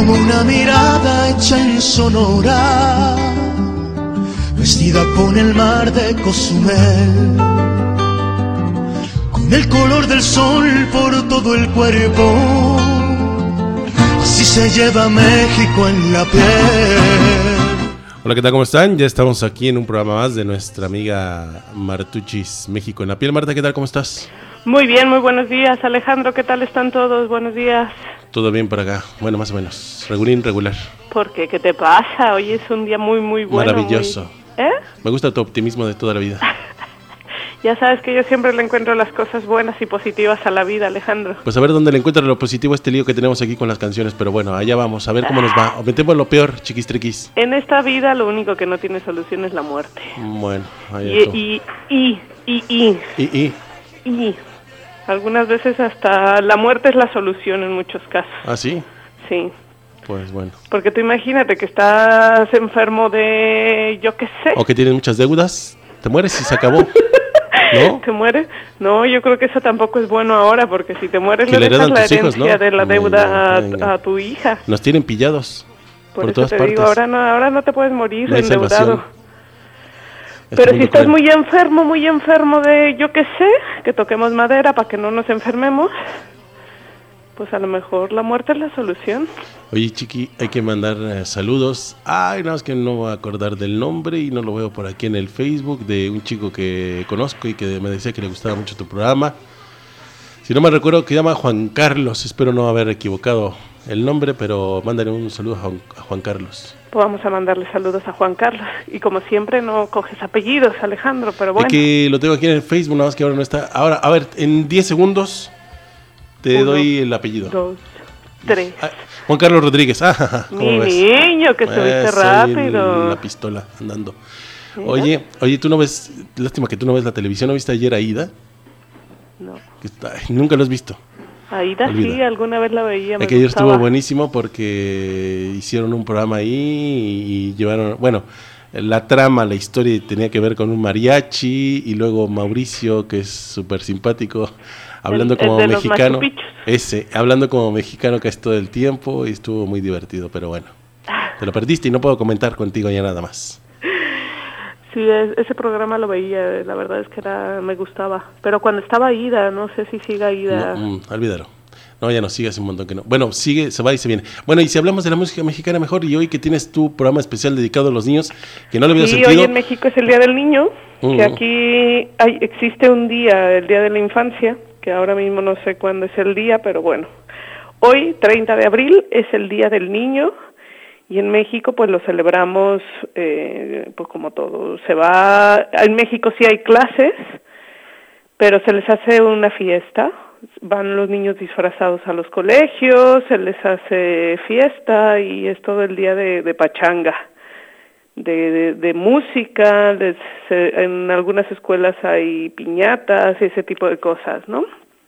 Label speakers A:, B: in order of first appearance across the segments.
A: como una mirada hecha en Sonora, vestida con el mar de Cozumel, con el color del sol por todo el cuerpo. Así se lleva México en la piel.
B: Hola, ¿qué tal? ¿Cómo están? Ya estamos aquí en un programa más de nuestra amiga Martuchis, México en la piel. Marta, ¿qué tal? ¿Cómo estás?
C: Muy bien, muy buenos días. Alejandro, ¿qué tal están todos? Buenos días.
B: Todo bien por acá. Bueno, más o menos. Regular.
C: ¿Por qué? ¿Qué te pasa? Hoy es un día muy bueno.
B: Maravilloso.
C: ¿Eh?
B: Me gusta tu optimismo de toda la vida.
C: Ya sabes que yo siempre le encuentro las cosas buenas y positivas a la vida, Alejandro.
B: Pues a ver dónde le encuentras lo positivo a este lío que tenemos aquí con las canciones. Pero bueno, allá vamos. A ver cómo nos va. O metemos lo peor, chiquistriquis.
C: En esta vida lo único que no tiene solución es la muerte.
B: Bueno,
C: Y algunas veces hasta la muerte es la solución en muchos casos.
B: ¿Ah, sí?
C: Sí.
B: Pues bueno.
C: Porque tú imagínate que estás enfermo de, yo qué sé.
B: O que tienes muchas deudas. Te mueres y se acabó. ¿No?
C: ¿Te mueres? No, yo creo que eso tampoco es bueno ahora, porque si te mueres
B: que
C: le dejas la herencia
B: hijos, ¿no?
C: de la deuda
B: venga.
C: A tu hija.
B: Nos tienen pillados por
C: eso
B: todas
C: te
B: partes.
C: digo, ahora no te puedes morir
B: No hay
C: endeudado.
B: salvación.
C: Pero si estás muy enfermo de, yo qué sé, que toquemos madera para que no nos enfermemos, pues a lo mejor la muerte es la solución.
B: Oye, Chiqui, hay que mandar saludos. Ay, no, es que no voy a acordar del nombre y no lo veo por aquí en el Facebook, de un chico que conozco y que me decía que le gustaba mucho tu programa. Si no me recuerdo, que se llama Juan Carlos. Espero no haber equivocado el nombre, pero mándale un saludo a Juan Carlos.
C: Pues vamos a mandarle saludos a Juan Carlos. Y como siempre no coges apellidos, Alejandro, pero bueno.
B: Es que lo tengo aquí en el Facebook, nada más que ahora no está. Ahora, a ver, en 10 segundos te doy el apellido.
C: 2, 3.
B: Juan Carlos Rodríguez.
C: Mi niño, que estuviste rápido.
B: La pistola andando. Oye, tú no ves, lástima que tú no ves la televisión. ¿No viste ayer a Aida?
C: No.
B: Nunca lo has visto.
C: Aida sí, alguna vez la veía.
B: Es que ayer estuvo buenísimo porque hicieron un programa ahí y llevaron, bueno, la trama, la historia tenía que ver con un mariachi y luego Mauricio, que es súper simpático, hablando como mexicano. Hablando como mexicano casi todo el tiempo y estuvo muy divertido, pero bueno, te lo perdiste y no puedo comentar contigo ya nada más.
C: Sí, ese programa lo veía, la verdad es que me gustaba. Pero cuando estaba Aida, no sé si siga Aida.
B: No, olvídalo. No, ya no, sigue hace un montón que no. Bueno, sigue, se va y se viene. Bueno, y si hablamos de la música mexicana mejor, y hoy que tienes tu programa especial dedicado a los niños, que no lo había sentido.
C: Sí, hoy en México es el Día del Niño, que aquí existe un día, el Día de la Infancia, que ahora mismo no sé cuándo es el día, pero bueno. Hoy, 30 de abril, es el Día del Niño. Y en México pues lo celebramos pues como todo. En México sí hay clases, pero se les hace una fiesta. Van los niños disfrazados a los colegios, se les hace fiesta y es todo el día de pachanga, de música. En algunas escuelas hay piñatas y ese tipo de cosas, ¿no?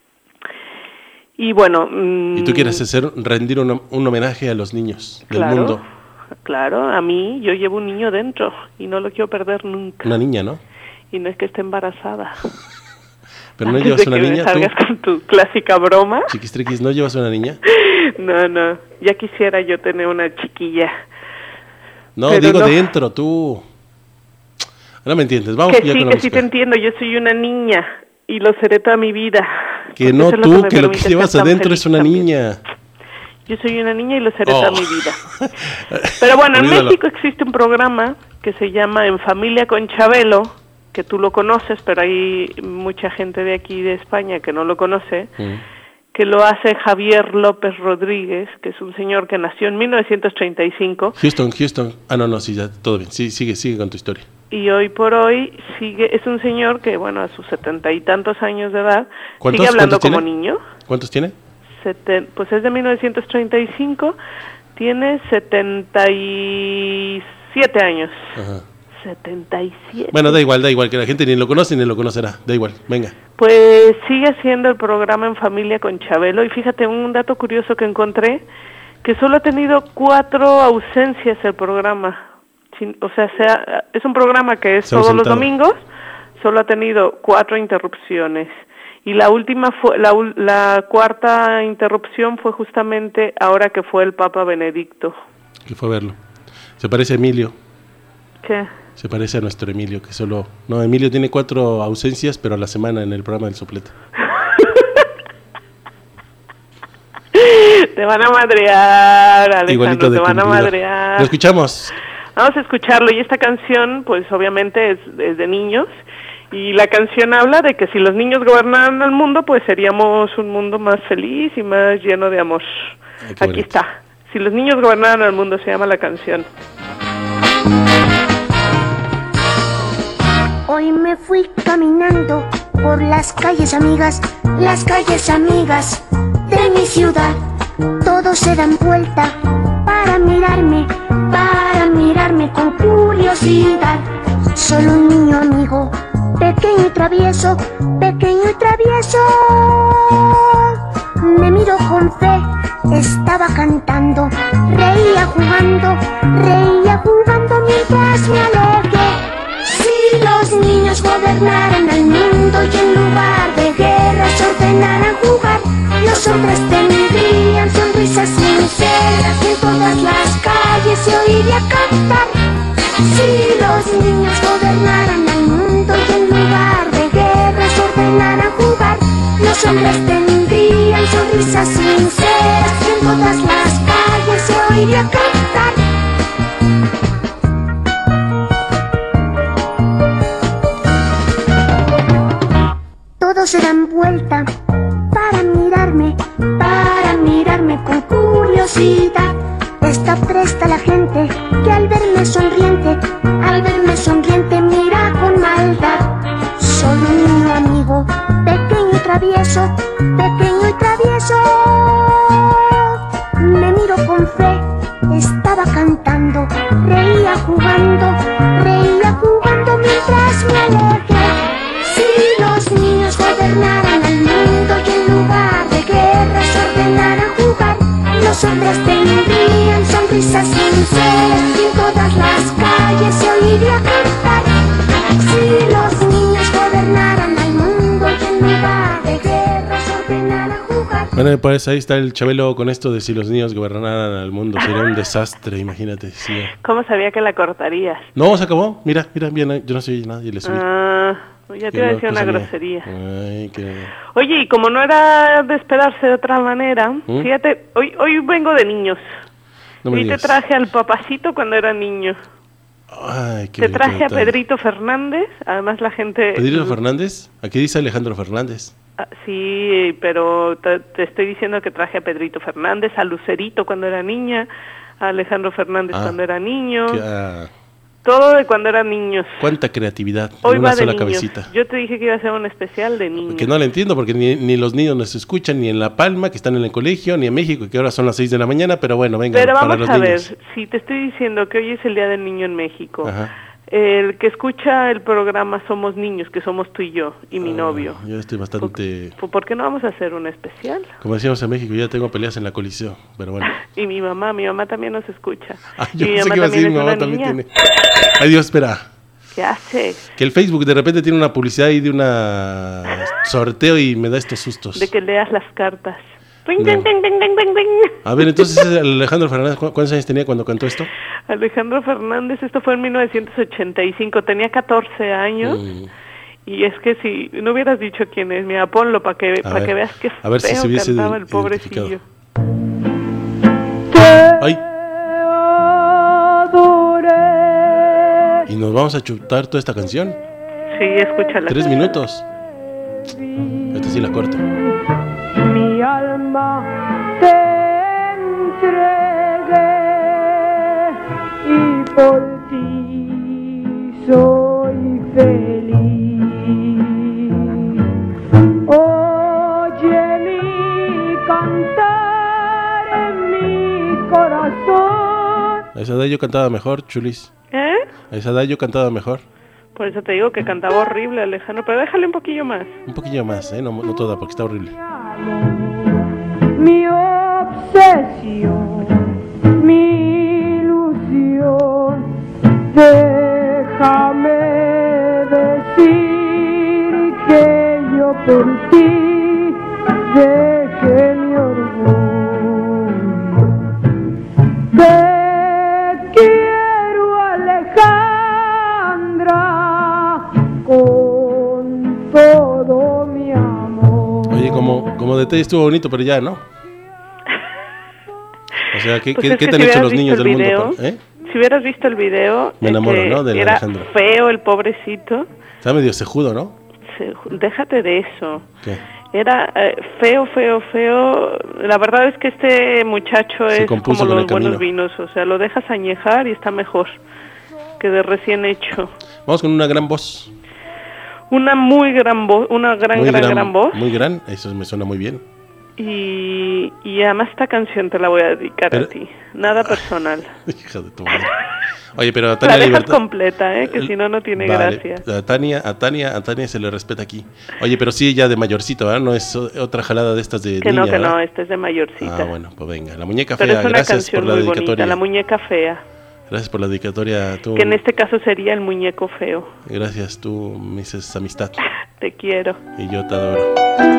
C: Y bueno...
B: ¿Y tú quieres rendir un homenaje a los niños del mundo?
C: Claro, a mí, yo llevo un niño dentro y no lo quiero perder nunca.
B: Una niña, ¿no?
C: Y no es que esté embarazada.
B: ¿Pero no llevas una niña?
C: ¿Tú? Con tu clásica broma.
B: Chiquistriquis, ¿no llevas una niña?
C: No, ya quisiera yo tener una chiquilla.
B: No, pero digo no. Dentro, tú... No me entiendes, vamos
C: que ya sí, con la música. Sí te entiendo, yo soy una niña y lo seré toda mi vida.
B: Que no tú, que lo que llevas adentro es una niña.
C: Yo soy una niña y lo seré toda mi vida. Pero bueno, en México existe un programa que se llama En Familia con Chabelo, que tú lo conoces, pero hay mucha gente de aquí de España que no lo conoce, que lo hace Javier López Rodríguez, que es un señor que nació en 1935.
B: Houston. No, sí, ya, todo bien. Sí, sigue con tu historia.
C: Y hoy por hoy es un señor que, bueno, a sus 70 y tantos años de edad, sigue hablando como niño.
B: ¿Cuántos tiene?
C: Pues es de 1935, tiene 77 años.
B: Ajá.
C: 77.
B: Bueno, da igual, que la gente ni lo conoce ni lo conocerá, da igual, venga.
C: Pues sigue haciendo el programa En Familia con Chabelo, y fíjate, un dato curioso que encontré, que solo ha tenido 4 ausencias el programa. O sea, es un programa que es todos los domingos, solo ha tenido 4 interrupciones. Y la última fue, la cuarta interrupción fue justamente ahora que fue el Papa Benedicto.
B: Que fue a verlo. Se parece a Emilio.
C: ¿Qué?
B: Se parece a nuestro Emilio, que solo... No, Emilio tiene 4 ausencias, pero a la semana en el programa del Soplete.
C: Te van a madrear, Alejandro,
B: igualito de
C: te van
B: cumplido.
C: a madrear.
B: Lo escuchamos.
C: Vamos a escucharlo, y esta canción, pues obviamente es de niños, y la canción habla de que si los niños gobernaran el mundo, pues seríamos un mundo más feliz y más lleno de amor. Aquí está. Si los niños gobernaran el mundo, se llama la canción.
D: Hoy me fui caminando por las calles amigas de mi ciudad. Todos se dan vuelta para mirarme con curiosidad. Solo un niño amigo, pequeño y travieso, me miró con fe, estaba cantando, reía jugando mientras me alejé. Si los niños gobernaran el mundo y en lugar de guerras ordenaran jugar, los hombres tendrían sonrisas sinceras y en todas las calles se oiría cantar. Si los niños gobernaran el mundo y en lugar de guerras ordenaran jugar, los hombres tendrían sonrisas sinceras y en todas las calles se oiría cantar. Todos se dan vuelta para mirarme con curiosidad. Está presta la gente que al verme sonriente mira con maldad. Solo un niño amigo, pequeño y travieso, me miró con fe, estaba cantando, reía jugando mientras me alejé. Si los niños gobernaran el mundo y en lugar de guerras ordenaran jugar, los hombres tendrían sonrisas sinceras y en todas las calles se oiría cantar. Si los niños gobernaran el mundo y en lugar de guerras ordenaran jugar.
B: Bueno, pues ahí está el Chabelo con esto de si los niños gobernaran al mundo. Sería un desastre, imagínate. Sí.
C: ¿Cómo sabía que la cortarías?
B: No, se acabó. Mira, bien, yo no soy nada y le subí.
C: Ya te iba a decir una grosería.
B: Ay,
C: Oye, y como no era de esperarse de otra manera, fíjate, hoy vengo de niños.
B: No
C: y te traje al papacito cuando era niño.
B: Ay, qué
C: te traje a Pedrito Fernández, además la gente...
B: ¿Pedrito Fernández? Aquí dice Alejandro Fernández.
C: Sí, pero te estoy diciendo que traje a Pedrito Fernández, a Lucerito cuando era niña, a Alejandro Fernández cuando era niño... Todo de cuando eran niños.
B: Cuánta creatividad.
C: Hoy
B: una
C: va de
B: sola
C: niños.
B: cabecita.
C: Yo te dije que iba a ser un especial de niños.
B: Que no lo entiendo porque ni los niños nos escuchan, ni en La Palma, que están en el colegio, ni en México, que ahora son las 6 de la mañana, pero bueno, venga,
C: pero
B: para
C: vamos
B: los
C: a
B: niños.
C: ver, si te estoy diciendo que hoy es el Día del Niño en México,
B: Ajá.
C: El que escucha el programa Somos Niños, que somos tú y yo, y mi novio.
B: Yo estoy bastante...
C: ¿Por qué no vamos a hacer un especial?
B: Como decíamos en México, ya tengo peleas en la Coliseo, pero bueno.
C: Y mi mamá también nos escucha.
B: Yo pensé que iba a decir, mi mamá también tiene... Ay, Dios, espera.
C: ¿Qué haces?
B: Que el Facebook de repente tiene una publicidad ahí de una sorteo y me da estos sustos.
C: De que leas las cartas.
B: No. A ver, entonces Alejandro Fernández, ¿cuántos años tenía cuando cantó esto?
C: Alejandro Fernández, esto fue en 1985, tenía 14 años. Y es que si no hubieras dicho quién es, mira, ponlo para que veas qué feo
B: si se hubiese
C: cantaba el pobrecillo.
B: Ay. Y nos vamos a chutar toda esta canción.
C: Sí, escúchala.
B: 3 minutos. Esta sí la corto.
E: Mi alma te entregué y por ti soy feliz. Oye mi cantar en mi corazón.
B: A esa edad yo cantaba mejor, Chulis. A esa edad yo cantaba mejor.
C: Por eso te digo que cantaba horrible, Alejandro, pero déjale un poquillo más.
B: Un poquillo más, no toda, porque está horrible.
E: Mi obsesión, mi ilusión, déjame decir que yo por ti deje mi orgullo. Te quiero, Alejandra, con todo mi amor.
B: Oye, como detalle estuvo bonito, pero ya, ¿no? O sea, ¿qué
C: Pues
B: te han hecho los niños del mundo?
C: Si hubieras visto el video,
B: me enamoro, ¿no? De
C: era
B: Alejandro.
C: feo el pobrecito.
B: Está medio cejudo, ¿no?
C: Déjate de eso.
B: ¿Qué?
C: Era feo. La verdad es que este muchacho es como los buenos vinos. O sea, lo dejas añejar y está mejor que de recién hecho.
B: Vamos con una gran voz.
C: Una muy gran voz, una gran voz.
B: Muy gran, eso me suena muy bien.
C: Y además esta canción te la voy a dedicar a ti. Nada personal.
B: Hija de tu madre. Oye, pero a
C: Tania la dejas completa, que si no tiene gracia.
B: A Tania se le respeta aquí. Oye, pero sí ya de mayorcito, ¿verdad? No es otra jalada de estas de
C: que
B: niña,
C: no,
B: ¿verdad?
C: esta es de mayorcita.
B: Ah, bueno, pues venga. La muñeca
C: pero
B: fea,
C: es una
B: gracias por la dedicatoria.
C: Bonita, la muñeca fea.
B: Gracias por la dedicatoria. Tú,
C: que en este caso sería el muñeco feo.
B: Gracias, tú me dices amistad.
C: Te quiero.
B: Y yo te adoro.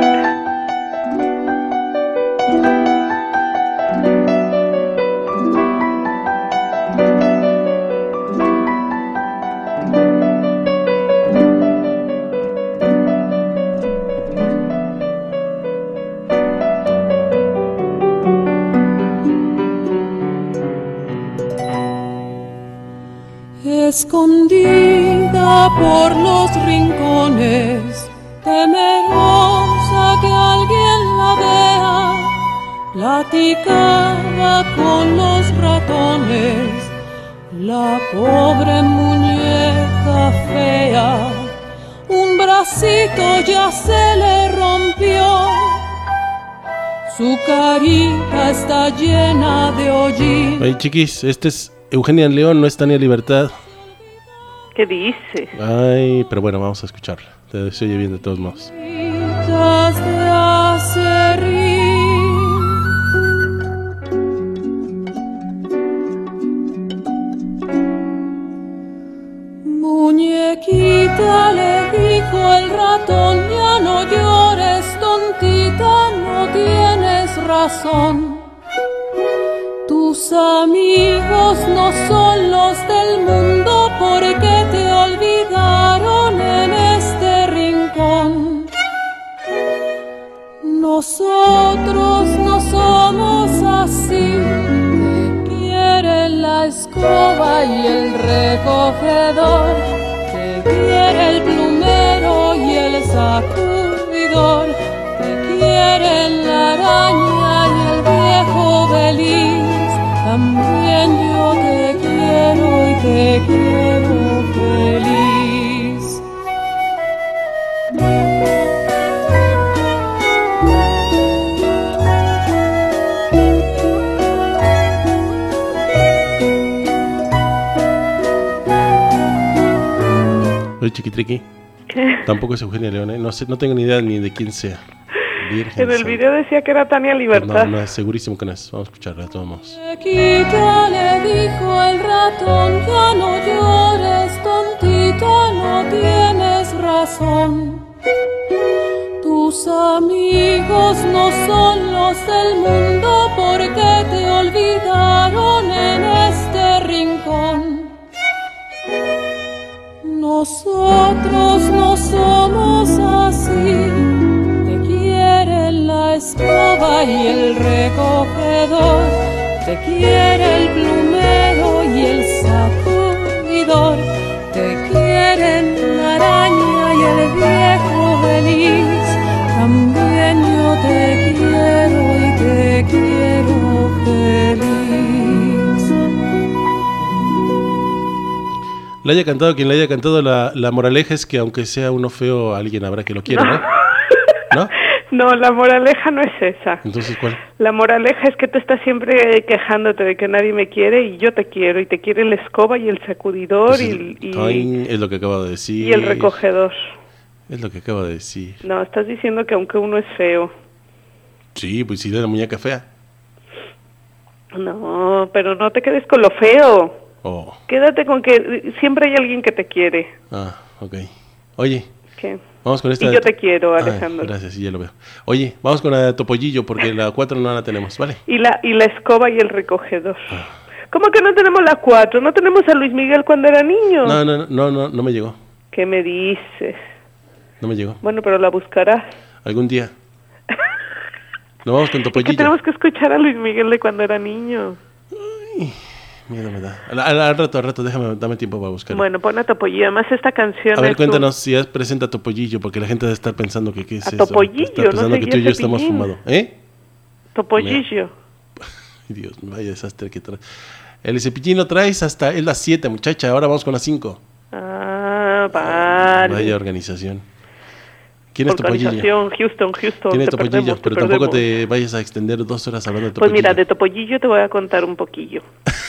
F: Escondida por los rincones, temerosa que alguien la vea, platicaba con los ratones, la pobre muñeca fea. Un bracito ya se le rompió, su carita está llena de hollín.
B: Oye, chiquis, este es Eugenia León, no es Tania Libertad.
C: ¿Qué dices?
B: Ay, pero bueno, vamos a escucharla. Te se oye bien de todos modos.
F: Muñequita, le dijo el ratón, ya no llores, tontita, no tienes razón. Tus amigos no son los del mundo porque te olvidaron en este rincón. Nosotros no somos así, te quiere la escoba y el recogedor, te quiere el plumero y el sacudidor, te quieren la araña y el viejo feliz. También yo te quiero y te quiero feliz.
B: Oye, Chiquitriqui.
C: ¿Qué?
B: Tampoco es Eugenia León, ¿eh? No sé, no tengo ni idea ni de quién sea. Virgen
C: en el video decía que era Tania Libertad.
B: No, es segurísimo que no es. Vamos a escucharla de todos modos.
F: Chiquita, le dijo el ratón, ya no llores, tontita, no tienes razón. Tus amigos no son los del mundo porque te olvidaron en este rincón. Nosotros no somos así, te quiere la escoba y el recogedor, te quiere el plumero y el sacudidor, te quieren la araña y el viejo feliz. También yo te quiero y te quiero feliz.
B: Le haya cantado quien le haya cantado, la moraleja es que aunque sea uno feo, alguien habrá que lo quiera, ¿no? ¿No?
C: No, la moraleja no es esa.
B: Entonces, ¿cuál?
C: La moraleja es que tú estás siempre quejándote de que nadie me quiere y yo te quiero. Y te quiere la escoba y el sacudidor
B: Pues
C: y
B: es lo que acabo de decir.
C: y el recogedor.
B: Es lo que acabo de decir.
C: No, estás diciendo que aunque uno es feo.
B: Sí, pues sí, de la muñeca fea.
C: No, pero no te quedes con lo feo.
B: Oh.
C: Quédate con que siempre hay alguien que te quiere.
B: Ah, ok. Oye,
C: ¿Qué?
B: Vamos con esta.
C: Y yo te quiero, Alejandro.
B: Ay, gracias, sí, ya lo veo. Oye, vamos con la de Topollillo, porque la 4 no la tenemos, ¿vale?
C: Y la escoba y el recogedor. ¿Cómo que no tenemos la 4? ¿No tenemos a Luis Miguel cuando era niño?
B: No me llegó.
C: ¿Qué me dices?
B: No me llegó.
C: Bueno, pero la buscarás.
B: Algún día. Nos vamos con Topollillo.
C: Es que tenemos que escuchar a Luis Miguel de cuando era niño.
B: Ay, miedo me da. Al rato, dame tiempo para buscarlo.
C: Bueno, pon a Topollillo. Además, esta canción
B: A ver, cuéntanos si ya presenta Topollillo, porque la gente debe estar pensando que qué es eso.
C: Topollillo,
B: está pensando
C: no
B: que tú y yo estamos
C: Cepillín.
B: fumados. ¿Eh?
C: Topollillo.
B: Dios, vaya desastre que trae. El Cepillín lo traes hasta es las 7, muchacha. Ahora vamos con las 5.
C: Ah, vale.
B: Vaya organización. ¿Quién es Topollillo?
C: Houston.
B: ¿Quién es Topollillo? Pero tampoco te vayas a extender 2 horas hablando de Topollillo.
C: Pues mira, de Topollillo te voy a contar un poquillo.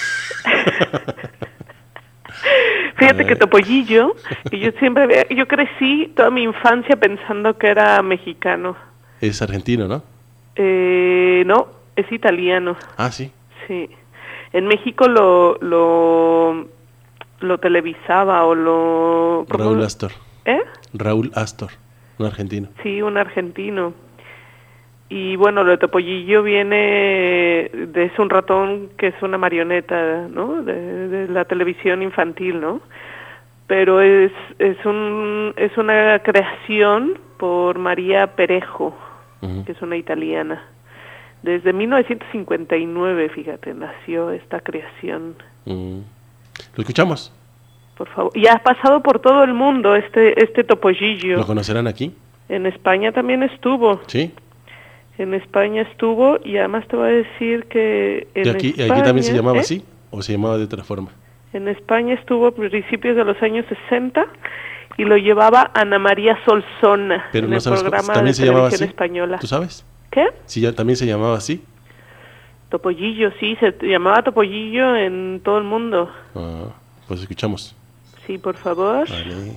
C: Fíjate que Topollillo, y yo crecí toda mi infancia pensando que era mexicano.
B: Es argentino, ¿no?
C: No, es italiano.
B: Ah, sí.
C: Sí. En México lo televisaba o lo...
B: Raúl Astor.
C: ¿Eh?
B: Raúl Astor, un argentino.
C: Sí, un argentino. Y bueno, lo de Topollillo viene es un ratón que es una marioneta, ¿no? De la televisión infantil, ¿no? Pero es una creación por María Perejo, que es una italiana. Desde 1959, fíjate, nació esta creación.
B: ¿Lo escuchamos?
C: Por favor. Y ha pasado por todo el mundo este Topollillo.
B: ¿Lo conocerán aquí?
C: En España también estuvo.
B: Sí.
C: En España estuvo y además te voy a decir que en
B: aquí
C: España,
B: también se llamaba así o se llamaba de otra forma.
C: En España estuvo a principios de los años 60 y lo llevaba Ana María Solsona.
B: Pero
C: en
B: no
C: el
B: sabes
C: programa
B: también
C: de
B: se llamaba
C: televisión
B: así.
C: española.
B: ¿Tú sabes?
C: ¿Qué?
B: Sí, ya también se llamaba así.
C: Topollillo, sí, se llamaba Topollillo en todo el mundo.
B: Pues escuchamos.
C: Sí, por favor.
B: Vale.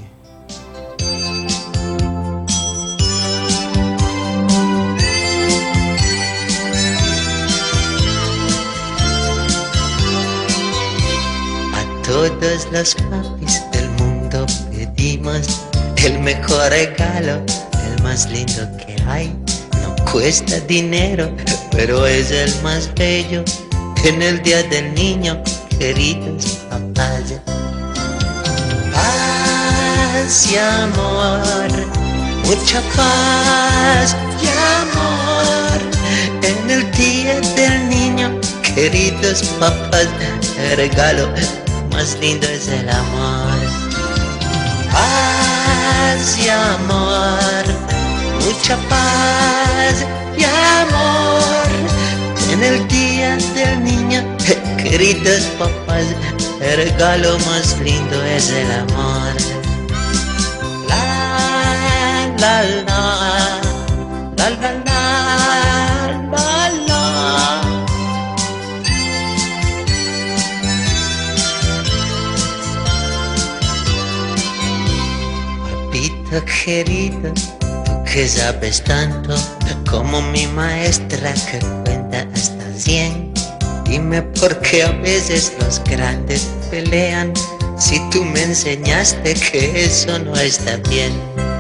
G: Todos los papis del mundo pedimos el mejor regalo, el más lindo que hay. No cuesta dinero, pero es el más bello. En el día del niño, queridos papás. Paz y amor, mucha paz y amor. En el día del niño, queridos papás, el regalo más lindo es el amor. Paz y amor, mucha paz y amor. En el día del niño, queridos papás, el regalo más lindo es el amor. La la la, la la la, la la. Papito querido, tú que sabes tanto, como mi maestra que cuenta hasta 100. Dime por qué a veces los grandes pelean, si tú me enseñaste que eso no está bien.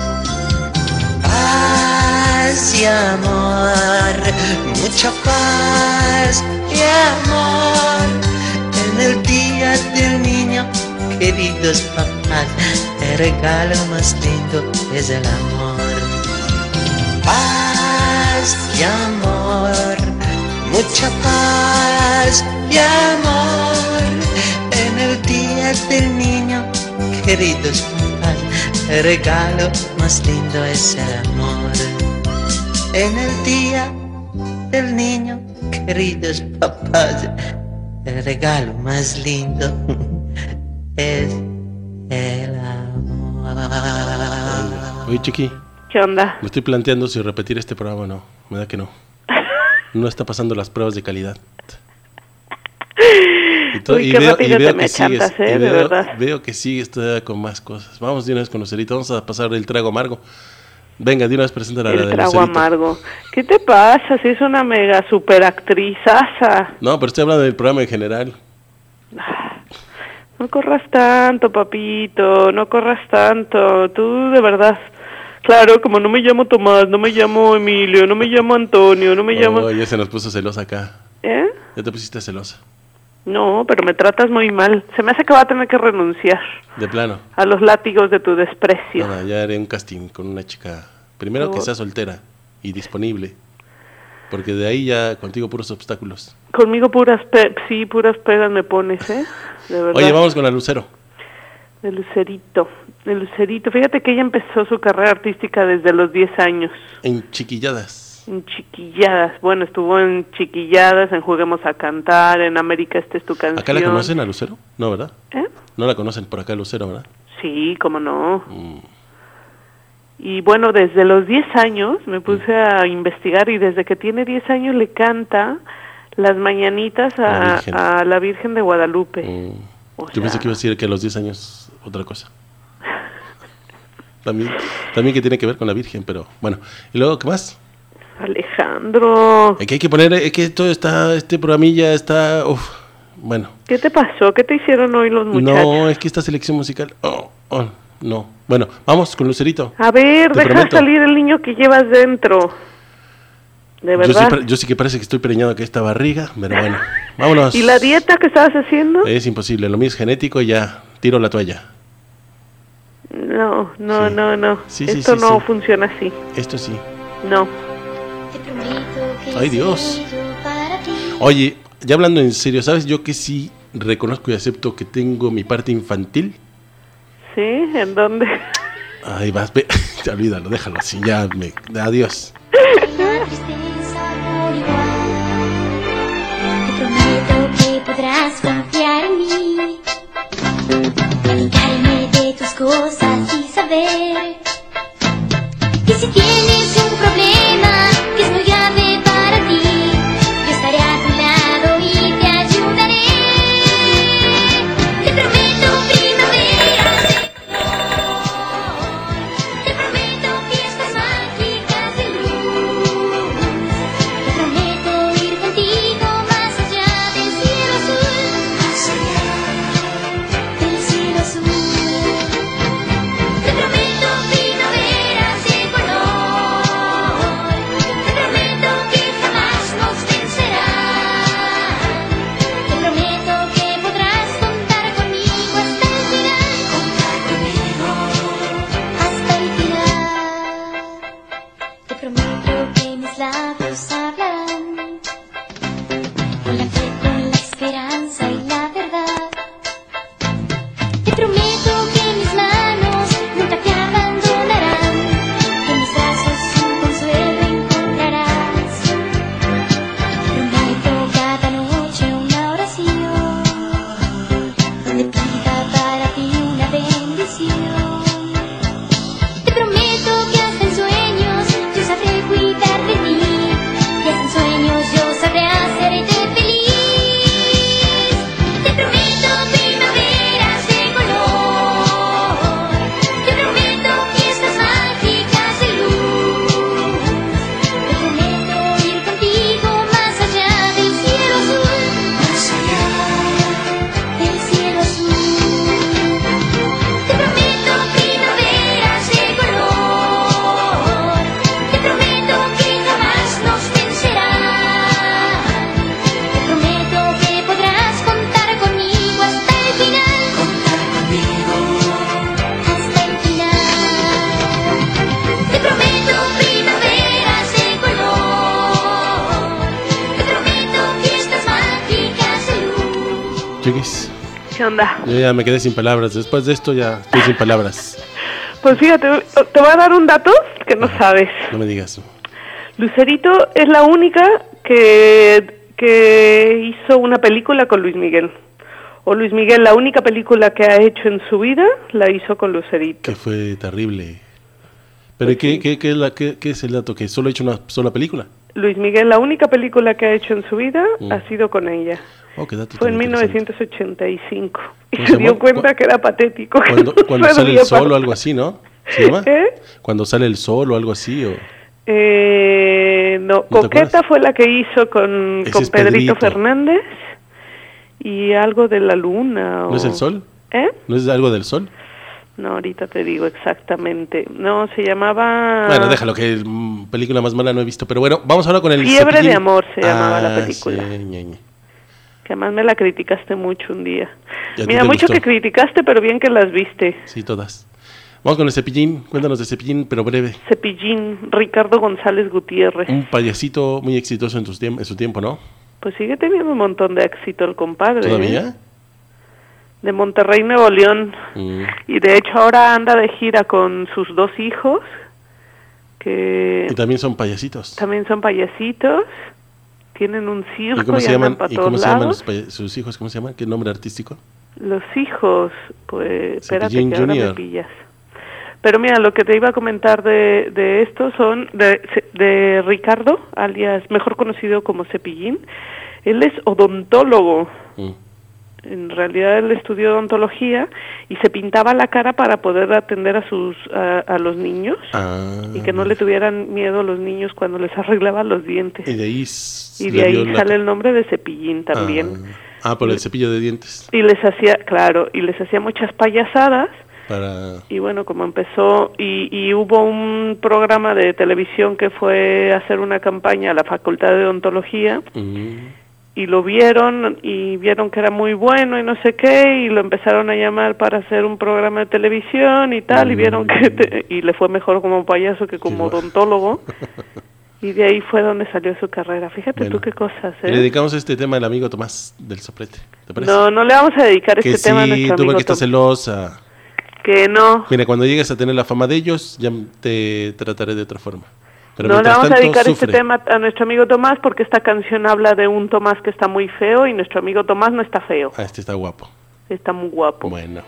G: Paz y amor, mucha paz y amor. En el día del niño, queridos papás, el regalo más lindo es el amor. Paz y amor, mucha paz y amor. En el día del niño, queridos papás, el regalo más lindo es el amor. En el día del niño, queridos papás, el regalo más lindo es el amor.
B: Oye, Chiqui.
C: ¿Qué onda?
B: Me estoy planteando si repetir este programa o no. Me da que no. No está pasando las pruebas de calidad.
C: Uy, qué rápido te me chantas, de verdad.
B: Veo que sigues todavía con más cosas. Vamos de una vez con Lucerito. Vamos a pasar el trago amargo. Venga, de una vez presenta la de
C: El trago
B: Lucerito.
C: amargo. ¿Qué te pasa? Si es una mega super actrizaza.
B: No, pero estoy hablando del programa en general.
C: No corras tanto, papito. No corras tanto. Tú, de verdad, Claro, como no me llamo Tomás, no me llamo Emilio, no me llamo Antonio, no me llamo...
B: Ya se nos puso celosa acá.
C: ¿Eh?
B: Ya te pusiste celosa.
C: No, pero me tratas muy mal. Se me hace que va a tener que renunciar.
B: De plano.
C: A los látigos de tu desprecio.
B: Nada, ya haré un casting con una chica. Primero que sea soltera y disponible. Porque de ahí ya contigo puros obstáculos.
C: Conmigo puras pegas me pones, ¿eh? De verdad.
B: Oye, vamos con la Lucero.
C: De Lucerito. Fíjate que ella empezó su carrera artística desde los 10 años.
B: En Chiquilladas.
C: En Chiquilladas. Bueno, estuvo en Chiquilladas, en Juguemos a Cantar, en América Esta es tu canción.
B: ¿Acá la conocen a Lucero? No, ¿verdad?
C: ¿Eh?
B: No la conocen por acá Lucero, ¿verdad?
C: Sí, cómo no. Y bueno, desde los 10 años me puse a investigar y desde que tiene 10 años le canta las mañanitas a la Virgen de Guadalupe.
B: Yo pensé que iba a decir que a los 10 años otra cosa. También que tiene que ver con la Virgen, pero bueno. ¿Y luego qué más?
C: Alejandro.
B: Que hay que poner, que todo está, este programilla está, bueno.
C: ¿Qué te pasó? ¿Qué te hicieron hoy los muchachos?
B: No, es que esta selección musical, no. Bueno, vamos con Lucerito.
C: A ver, deja salir el niño que llevas dentro. De verdad.
B: Yo sí que parece que estoy preñado que esta barriga, pero bueno, vámonos.
C: ¿Y la dieta que estabas haciendo?
B: Es imposible, lo mío es genético y ya, tiro la toalla.
C: No.
B: Sí,
C: Esto no funciona así.
B: Esto sí.
C: No.
B: Ay, Dios. Oye, ya hablando en serio, ¿sabes? Yo que sí reconozco y acepto que tengo mi parte infantil.
C: ¿Sí? ¿En dónde?
B: Ay, vas, olvídalo, déjalo así, ya adiós.
D: Te prometo que podrás confiar en mí, platicarme de tus cosas y saber que si tienes un problema que es muy grave para ti, yo estaré a tu lado y te ayudaré. Te prometo primaveras de color, te prometo fiestas mágicas de luz, te prometo ir contigo más allá del cielo azul, más allá del cielo azul. Te prometo primaveras de color, te prometo que jamás nos vencerán, te prometo que podrás contar conmigo hasta el final, contar conmigo hasta el final. Te prometo que mis labios hablarán con la fe, con la esperanza y la verdad. Te prometo que mis manos nunca te abandonarán, que en mis brazos un consuelo encontrarás. Te prometo cada noche una oración donde pida para ti una bendición. Te prometo que hasta en sueños yo sabré cuidar de ti, y hasta en sueños yo sabré hacerte feliz. Te prometo primaveras de color, te prometo fiestas mágicas de luz, te prometo ir contigo más allá del cielo azul, más allá del cielo azul. Te prometo primaveras de color, te prometo que jamás nos vencerán, te prometo que podrás contar conmigo hasta el final, contar conmigo hasta el final. Te prometo primaveras de color, te prometo fiestas mágicas de luz.
B: Chiquis,
C: ¿Qué onda?
B: yo ya me quedé sin palabras. Después de esto ya estoy sin palabras.
C: Pues fíjate, te voy a dar un dato que no sabes.
B: No me digas.
C: Lucerito es la única que hizo una película con Luis Miguel. O Luis Miguel, la única película que ha hecho en su vida, la hizo con Lucerito.
B: Que fue terrible. Pero ¿qué es el dato? ¿Que solo ha hecho una sola película?
C: Luis Miguel, la única película que ha hecho en su vida ha sido con ella.
B: Oh, qué dato
C: Fue en
B: tan interesante.
C: 1985. Y
B: ¿Cómo
C: se
B: se
C: dio
B: llama?
C: cuenta que era patético.
B: Cuando
C: No
B: sale
C: servía
B: el sol
C: para-
B: o algo así, ¿no? ¿Se llama?
C: ¿Eh?
B: Cuando sale el sol o algo así. O...
C: No,
B: ¿No te
C: Coqueta
B: acuerdas?
C: fue la que hizo con
B: Ese es
C: Pedrito
B: Pedrito.
C: Fernández y algo de la luna.
B: ¿No es el sol?
C: ¿Eh?
B: ¿No es algo del sol?
C: No, ahorita te digo exactamente. No, se llamaba...
B: Bueno, déjalo, que película más mala no he visto. Pero bueno, vamos ahora con el
C: Fiebre
B: Cepillín.
C: de amor se llamaba la película.
B: Sí, ñe.
C: Que además me la criticaste mucho un día.
B: ¿Y a ti
C: Mira,
B: te
C: mucho
B: gustó?
C: que criticaste, pero bien que las viste.
B: Sí, todas. Vamos con el Cepillín. Cuéntanos de Cepillín, pero breve.
C: Cepillín, Ricardo González Gutiérrez.
B: Un payasito muy exitoso en su tiempo, ¿no?
C: Pues sigue teniendo un montón de éxito el compadre.
B: ¿Todavía?
C: De Monterrey, Nuevo León. Y de hecho ahora anda de gira con sus 2 hijos, que
B: Y también son payasitos.
C: también son payasitos. Tienen un circo
B: ¿Y cómo se
C: andan
B: llaman,
C: para
B: ¿y cómo
C: todos
B: se llaman
C: lados.
B: sus hijos? ¿Cómo se llaman? ¿Qué nombre artístico?
C: Los hijos, pues espérate
B: Cepillín
C: que ahora me
B: Junior.
C: pillas. Pero mira, lo que te iba a comentar de estos son de Ricardo, alias mejor conocido como Cepillín. Él es odontólogo. En realidad él estudió odontología y se pintaba la cara para poder atender a los niños y que no le tuvieran miedo los niños cuando les arreglaba los dientes.
B: Y de ahí,
C: Sale el nombre de Cepillín también.
B: Por el cepillo de dientes.
C: Y les hacía muchas payasadas.
B: Para...
C: Y bueno, como empezó, y hubo un programa de televisión que fue a hacer una campaña a la Facultad de Odontología, y lo vieron, y vieron que era muy bueno y no sé qué, y lo empezaron a llamar para hacer un programa de televisión y tal, y vieron que y le fue mejor como payaso que como odontólogo. Y de ahí fue donde salió su carrera. Fíjate tú qué cosas, ¿eh?
B: Le dedicamos este tema al amigo Tomás del Soprete, ¿te parece?
C: No le vamos a dedicar
B: que
C: este tema a nuestro
B: tú
C: amigo
B: porque estás celosa.
C: Que no.
B: Mira, cuando llegues a tener la fama de ellos, ya te trataré de otra forma. Pero
C: no le vamos
B: tanto,
C: a dedicar
B: sufre.
C: este tema a nuestro amigo Tomás porque esta canción habla de un Tomás que está muy feo y nuestro amigo Tomás no está feo.
B: Este está guapo.
C: Está muy guapo.
B: Bueno.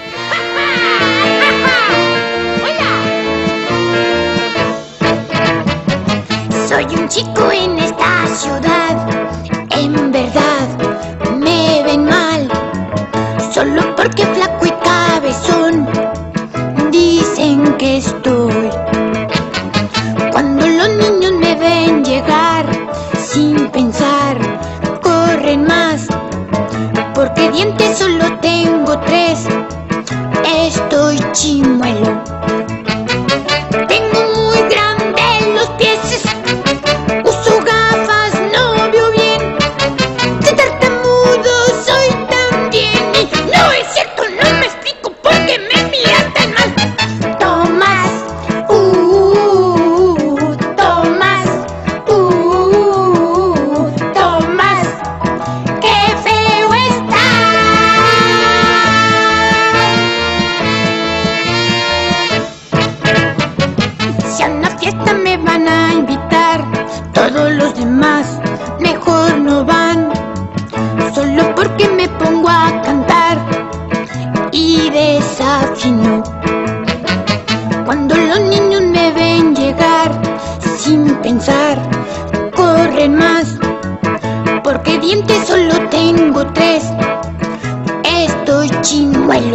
D: Soy un chico en esta ciudad, en verdad me ven mal, solo porque flaco y cabezón dicen que estoy. Cuando los niños me ven llegar, sin pensar, corren más, porque dientes solo tengo 3, estoy chimuelo. Tengo muy grandes los pies, uso gafas, no veo bien, de tartamudo soy también, y no es cierto, no me explico por qué me miran tan mal. Tomás, Tomás, qué feo estás. Si a una fiesta me van a invitar, todos los demás mejor no van, solo porque me pongo a cantar y desafino. Cuando los niños me ven llegar, sin pensar, corren más, porque dientes solo tengo 3, estoy chimuelo.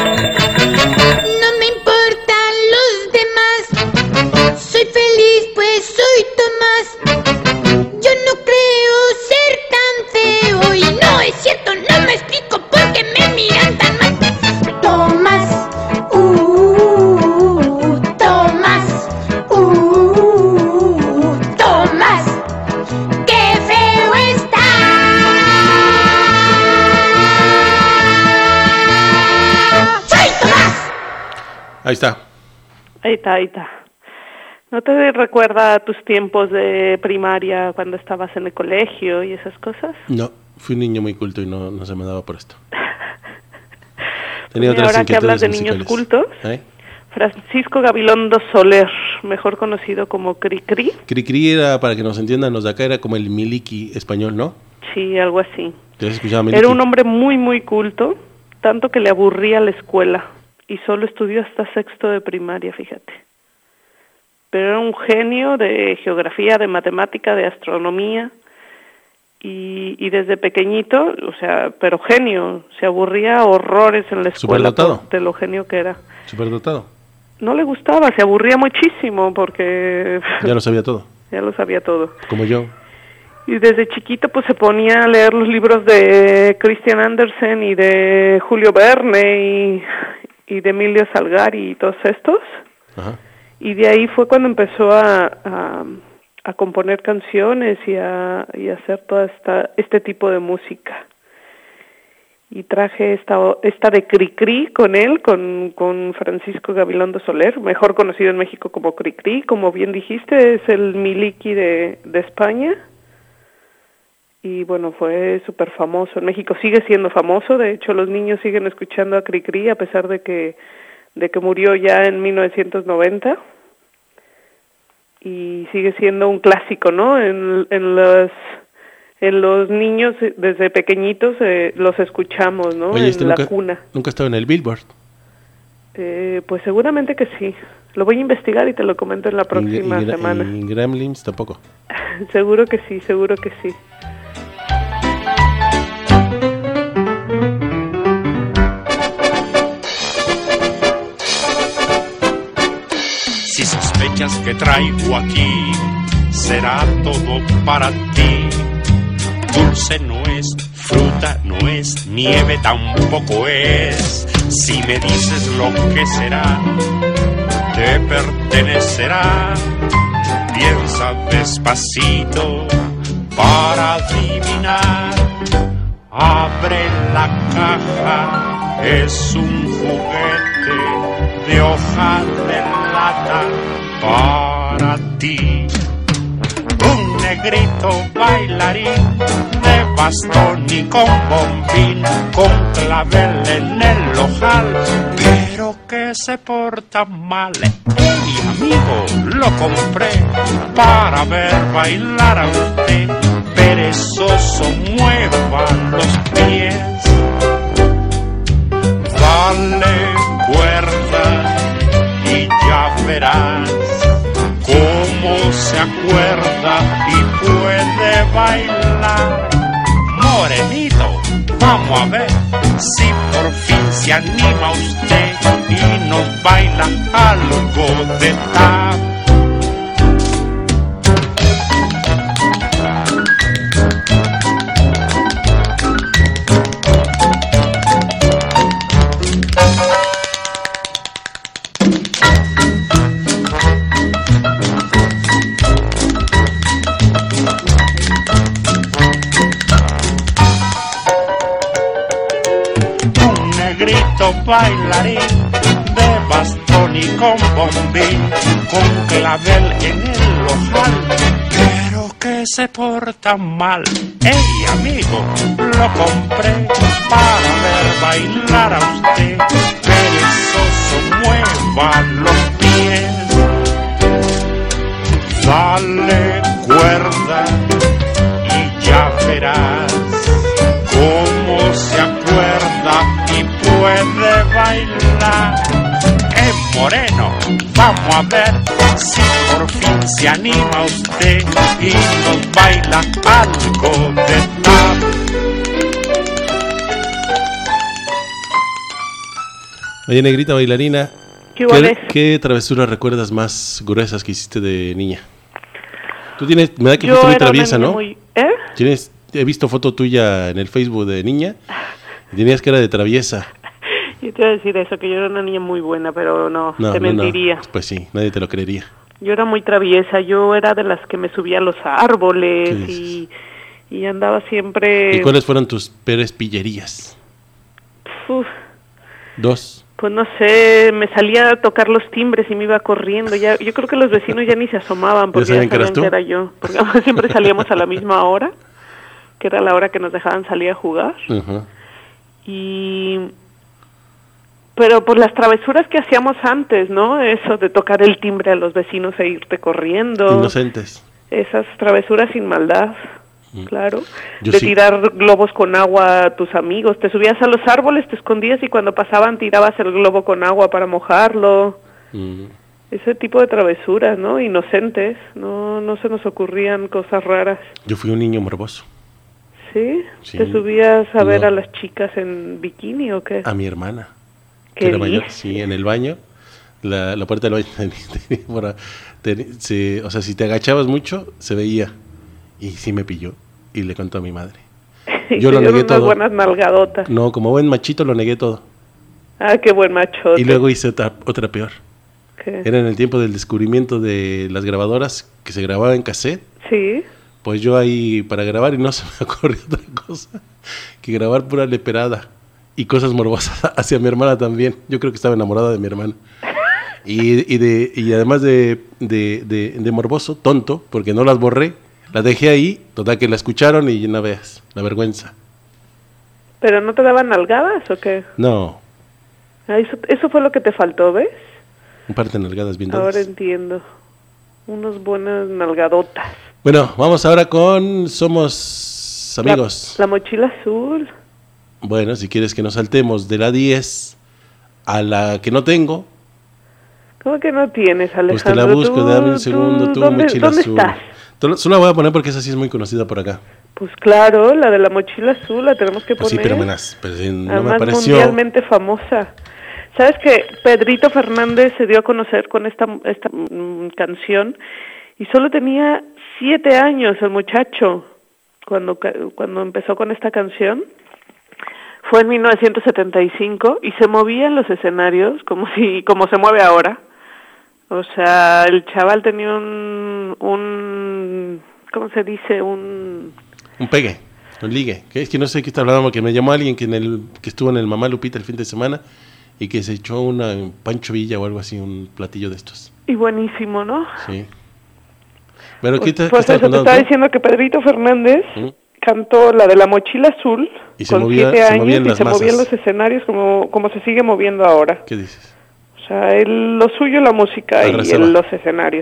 D: No me importan los demás, soy feliz pues soy Tomás. Yo no creo ser tan feo y no es cierto, no me explico por qué me miran tan mal. Tomás, Tomás, qué feo estás. ¡Soy Tomás!
B: Ahí está.
C: Ahí está. ¿No te recuerda tus tiempos de primaria cuando estabas en el colegio y esas cosas?
B: No, fui un niño muy culto y no se me daba por esto.
C: Tenía ahora que hablas de niños cultos, Francisco Gabilondo Soler, mejor conocido como Cricri.
B: Cricri era, para que nos entiendan los de acá, era como el Miliki español, ¿no?
C: Sí, algo así.
B: ¿Te has escuchado Miliki?
C: Era un hombre muy, muy culto, tanto que le aburría la escuela y solo estudió hasta 6º de primaria, fíjate. Pero era un genio de geografía, de matemática, de astronomía y desde pequeñito, o sea, pero genio, se aburría horrores en la escuela de lo genio que era.
B: Superdotado.
C: No le gustaba, se aburría muchísimo porque...
B: Ya lo sabía todo.
C: Ya lo sabía todo.
B: Como yo.
C: Y desde chiquito pues se ponía a leer los libros de Christian Andersen y de Julio Verne y de Emilio Salgari y todos estos.
B: Ajá.
C: Y de ahí fue cuando empezó a componer canciones y a hacer toda este tipo de música. Y traje esta de Cricri con él, con Francisco Gabilondo Soler, mejor conocido en México como Cricri, como bien dijiste, es el Miliki de España. Y bueno, fue súper famoso. En México sigue siendo famoso, de hecho los niños siguen escuchando a Cricri a pesar de que murió ya en 1990. Y sigue siendo un clásico, ¿no? En los niños desde pequeñitos los escuchamos, ¿no?
B: Oye,
C: en la cuna.
B: ¿Nunca estaba en el Billboard?
C: Pues seguramente que sí. Lo voy a investigar y te lo comento en la próxima semana.
B: ¿Y Gremlins tampoco?
C: Seguro que sí, seguro que sí.
H: Si sospechas que traigo aquí, será todo para ti. Dulce no es, fruta no es, nieve tampoco es. Si me dices lo que será, te pertenecerá. Piensa despacito para adivinar. Abre la caja, es un juguete de hoja de lata para ti. Un negrito bailarín de bastón y con bombín, con clavel en el ojal, pero que se porta mal. Hey, amigo, lo compré para ver bailar a usted. Perezoso, mueva los pies, dale cuerda y ya verás cómo se acuerda y puede bailar. Morenito, vamos a ver si por fin se anima usted y nos baila algo de tap. Bailarín de bastón y con bombín, con clavel en el ojal, pero que se porta mal. Hey, amigo, lo compré para ver bailar a usted. Perezoso, mueva los pies, dale cuerda y ya verás cómo se acuerda y puede bailar. Moreno, vamos a ver si por fin se anima usted y nos baila algo de tap.
B: Oye, negrita bailarina, ¿qué travesuras recuerdas más gruesas que hiciste de niña? Tú tienes, me da que fuiste muy traviesa, ¿no? He visto foto tuya en el Facebook de niña y tenías cara de traviesa.
C: Yo te iba a decir eso, que yo era una niña muy buena, pero no te mentiría.
B: No. Pues sí, nadie te lo creería.
C: Yo era muy traviesa, yo era de las que me subía a los árboles y andaba siempre...
B: ¿Y cuáles fueron tus peores pillerías? Dos.
C: Pues no sé, me salía a tocar los timbres y me iba corriendo. Yo creo que los vecinos ya ni se asomaban porque ya sabían que era yo. Porque siempre salíamos a la misma hora, que era la hora que nos dejaban salir a jugar. Uh-huh. Pero por las travesuras que hacíamos antes, ¿no? Eso de tocar el timbre a los vecinos e irte corriendo.
B: Inocentes.
C: Esas travesuras sin maldad, claro. Tirar globos con agua a tus amigos. Te subías a los árboles, te escondías y cuando pasaban tirabas el globo con agua para mojarlo. Ese tipo de travesuras, ¿no? Inocentes. No se nos ocurrían cosas raras.
B: Yo fui un niño morboso.
C: ¿Sí? ¿Te subías a ver a las chicas en bikini o qué?
B: A mi hermana. Que era mayor, sí, en el baño, la puerta del baño, o sea, si te agachabas mucho, se veía, y sí me pilló, y le contó a mi madre. Yo lo negué todo.
C: Buenas nalgadotas.
B: No, como buen machito lo negué todo.
C: Ah, qué buen machote.
B: Y luego hice otra peor.
C: ¿Qué?
B: Era en el tiempo del descubrimiento de las grabadoras que se grababa en cassette.
C: Sí.
B: Pues yo ahí para grabar y no se me ocurrió otra cosa que grabar pura leperada y cosas morbosas hacia mi hermana también. Yo creo que estaba enamorada de mi hermana. Y además de morboso, tonto, porque no las borré, las dejé ahí, total que la escucharon y no veas, la vergüenza.
C: ¿Pero no te daban nalgadas o qué?
B: No.
C: Ah, eso fue lo que te faltó, ¿ves?
B: Un par de nalgadas bien dadas.
C: Ahora entiendo. Unas buenas nalgadotas.
B: Bueno, vamos ahora con Somos Amigos.
C: La mochila azul.
B: Bueno, si quieres que nos saltemos de la 10 a la que no tengo.
C: ¿Cómo que no tienes, Alejandro?
B: Pues te la busco, dame un segundo, tú, mochila azul.
C: ¿Dónde estás?
B: Solo la voy a poner porque esa sí es muy conocida por acá.
C: Pues claro, la de la mochila azul la tenemos que
B: Pues
C: poner.
B: sí, pero no
C: además,
B: me apareció.
C: mundialmente famosa. ¿Sabes que Pedrito Fernández se dio a conocer con esta canción y solo tenía 7 años el muchacho cuando empezó con esta canción? Fue en 1975 y se movía en los escenarios como se mueve ahora. O sea, el chaval tenía un ¿cómo se dice? Un
B: pegue, un ligue. Que es que no sé qué está hablando, porque me llamó alguien que estuvo en el Mamá Lupita el fin de semana y que se echó una Pancho Villa o algo así, un platillo de estos.
C: Y buenísimo, ¿no?
B: Sí. Pero
C: pues eso te estaba diciendo que Pedrito Fernández cantó la de la mochila azul y con 7 años y se movía en los escenarios como se sigue moviendo ahora.
B: ¿Qué dices?
C: O sea, lo suyo la música
B: Arrasaba.
C: Y los escenarios.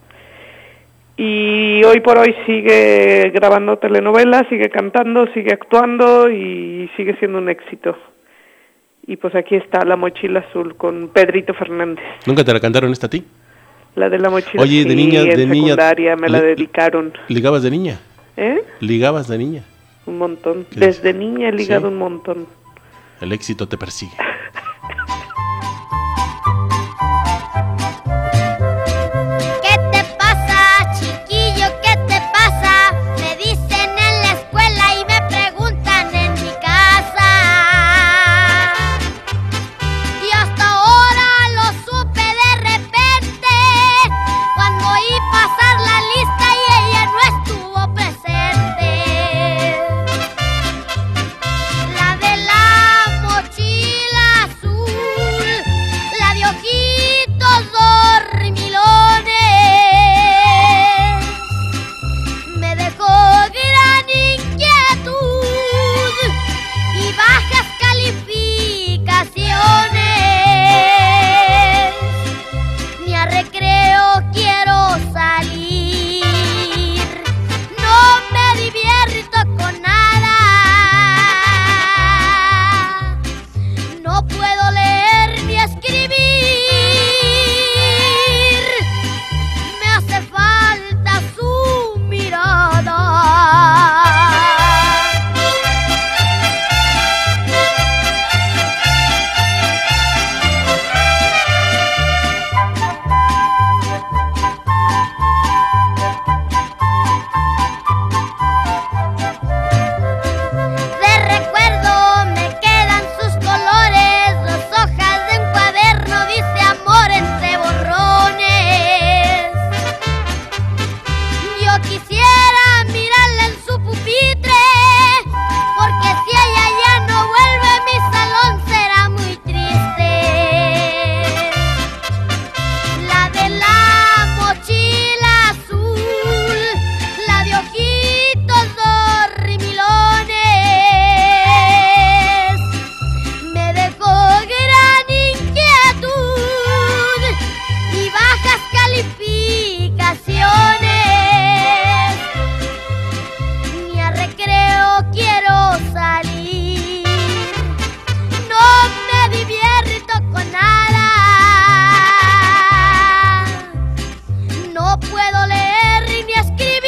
C: Y hoy por hoy sigue grabando telenovelas, sigue cantando, sigue actuando y sigue siendo un éxito. Y pues aquí está la mochila azul con Pedrito Fernández.
B: ¿Nunca te la cantaron esta a ti?
C: La de la mochila.
B: Oye,
C: sí,
B: de niña,
C: en secundaria me la dedicaron.
B: ¿Ligabas de niña?
C: ¿Eh?
B: ¿Ligabas de niña?
C: Un montón. Desde niña he ligado un montón.
B: El éxito te persigue.
D: ¿Qué te pasa, chiquillo? ¿Qué te pasa? Me dicen en la escuela y me preguntan en mi casa. Y hasta ahora lo supe de repente, cuando oí pasar la lista y ella no estuvo presente. La de la mochila azul, la de ojitos dormilones, me dejó gran inquietud y bajas calificaciones. Ni a recreo quiero salir, no me divierto con nada, no puedo leer ni escribir, me hace falta su mirada. De recuerdo me quedan sus colores, las hojas de un cuaderno dice amor entre borrones. Yo quisiera mirarla en su pupitre, porque si ella ya no vuelve mi salón será muy triste. La de la mochila azul, la de ojitos dormilones, me dejó gran inquietud y bajas calificaciones. Ni a recreo quiero salir, no me divierto con nada, no puedo leer ni escribir,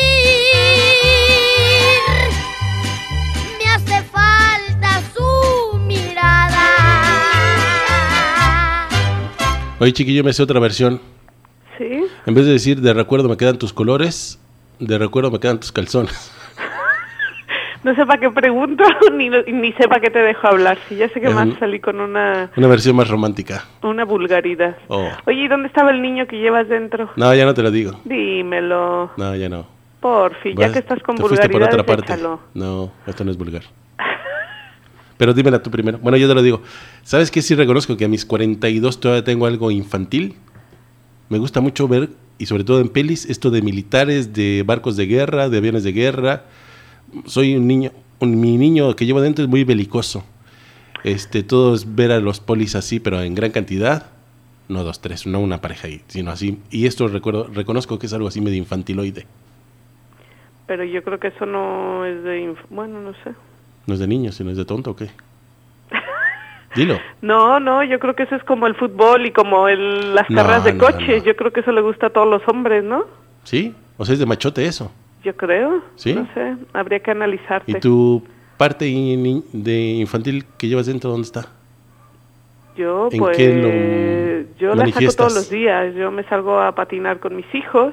D: me hace falta su mirada.
B: Oye, chiquillo, me hace otra versión.
C: ¿Sí?
B: En vez de decir de recuerdo me quedan tus colores, de recuerdo me quedan tus calzones.
C: No sé para qué pregunto, ni sé para qué te dejo hablar. Si ya sé que más salí con una
B: versión más romántica.
C: Una vulgaridad.
B: Oh.
C: Oye, ¿y dónde estaba el niño que llevas dentro?
B: No, ya no te lo digo.
C: Dímelo.
B: No, ya no.
C: Porfi, ya que estás con
B: te fuiste por
C: vulgaridades,
B: otra parte.
C: échalo.
B: No, esto no es vulgar. Pero dímela tú primero. Bueno, yo te lo digo. ¿Sabes qué? Sí reconozco que a mis 42 todavía tengo algo infantil. Me gusta mucho ver, y sobre todo en pelis, esto de militares, de barcos de guerra, de aviones de guerra. Soy un niño, mi niño que llevo dentro es muy belicoso. Todo es ver a los polis así, pero en gran cantidad. No 2, 3, no una pareja ahí, sino así. Y esto reconozco que es algo así medio infantiloide.
C: Pero yo creo que eso no es de... bueno, no sé.
B: ¿No es de niño, sino es de tonto o qué? Dilo.
C: No, yo creo que eso es como el fútbol y como las carreras de coches. Yo creo que eso le gusta a todos los hombres, ¿no?
B: ¿Sí? O sea, es de machote eso.
C: Yo creo.
B: ¿Sí?
C: No sé, habría que analizarte.
B: ¿Y tu parte de infantil que llevas dentro, dónde está?
C: Yo,
B: ¿En
C: pues,
B: qué
C: yo la saco todos los días. Yo me salgo a patinar con mis hijos,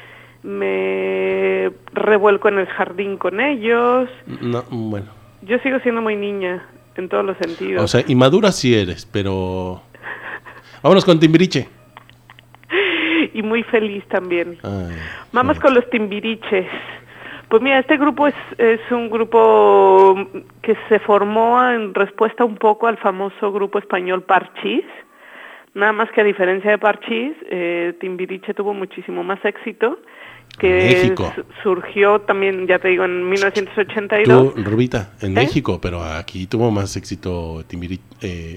C: me revuelco en el jardín con ellos.
B: No, bueno.
C: Yo sigo siendo muy niña, en todos los sentidos.
B: O sea, inmadura sí eres, pero... Vámonos con Timbiriche.
C: Y muy feliz también.
B: Ay,
C: vamos con los Timbiriches. Pues mira, este grupo es un grupo que se formó en respuesta un poco al famoso grupo español Parchís. Nada más que a diferencia de Parchís, Timbiriche tuvo muchísimo más éxito. Que
B: México.
C: Surgió también, ya te digo, en 1982.
B: Tú, Rubita, en México, pero aquí tuvo más éxito Timbiriche.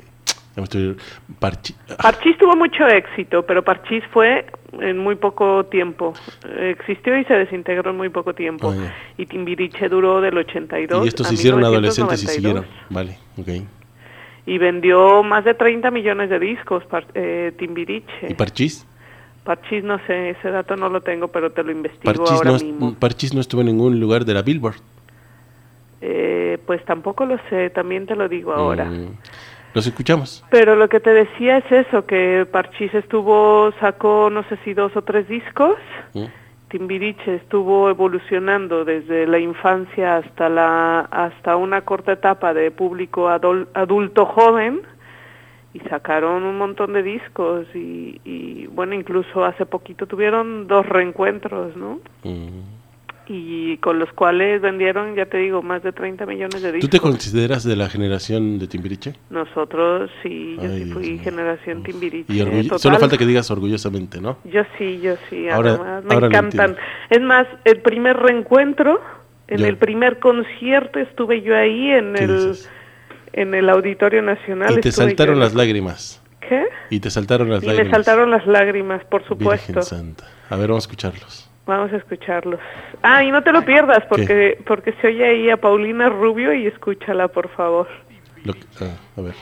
C: Parchís tuvo mucho éxito, pero Parchís fue en muy poco tiempo. Existió y se desintegró en muy poco tiempo.
B: Yeah.
C: Y Timbiriche duró del 82
B: y estos
C: a
B: se hicieron
C: 1992.
B: adolescentes y siguieron. Vale, ok.
C: Y vendió más de 30 millones de discos, Timbiriche.
B: ¿Y Parchís?
C: Parchís no sé, ese dato no lo tengo, pero te lo investigo ahora mismo.
B: Parchís no estuvo en ningún lugar de la Billboard.
C: Pues tampoco lo sé, también te lo digo ahora.
B: Los escuchamos.
C: Pero lo que te decía es eso, que Parchís sacó no sé si 2 o 3 discos. Timbiriche estuvo evolucionando desde la infancia hasta una corta etapa de público adulto joven. Y sacaron un montón de discos y bueno, incluso hace poquito tuvieron 2 reencuentros, ¿no? Y con los cuales vendieron, ya te digo, más de 30 millones de discos.
B: ¿Tú te consideras de la generación de Timbiriche?
C: Nosotros sí, yo sí fui generación Timbiriche.
B: Y solo falta que digas orgullosamente, ¿no?
C: Yo sí,
B: ahora
C: además, me encantan. Es más, el primer reencuentro, el primer concierto estuve yo ahí en el Auditorio Nacional.
B: Y te saltaron las lágrimas.
C: ¿Qué?
B: Y te saltaron las lágrimas.
C: Y me saltaron las lágrimas, por supuesto.
B: Virgen Santa. A ver, vamos a escucharlos.
C: Vamos a escucharlos. Y no te lo pierdas, porque se oye ahí a Paulina Rubio y escúchala, por favor.
B: A ver.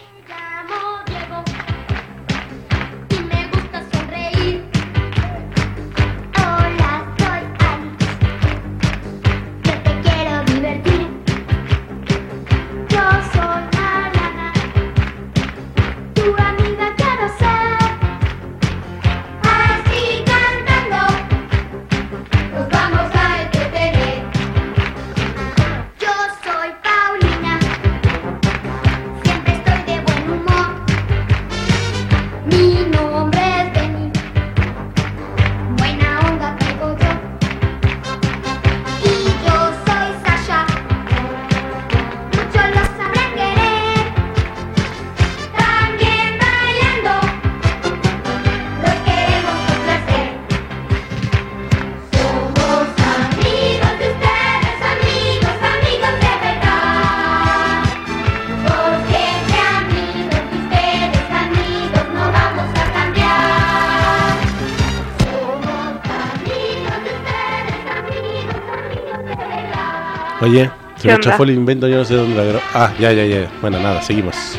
B: Oye, se me chafó el invento, yo no sé dónde la grabó. Ya. Bueno, nada, seguimos.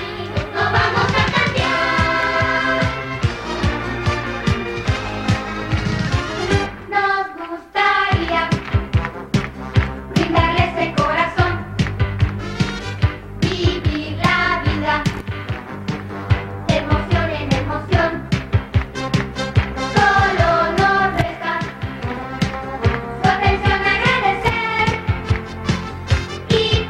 D: Y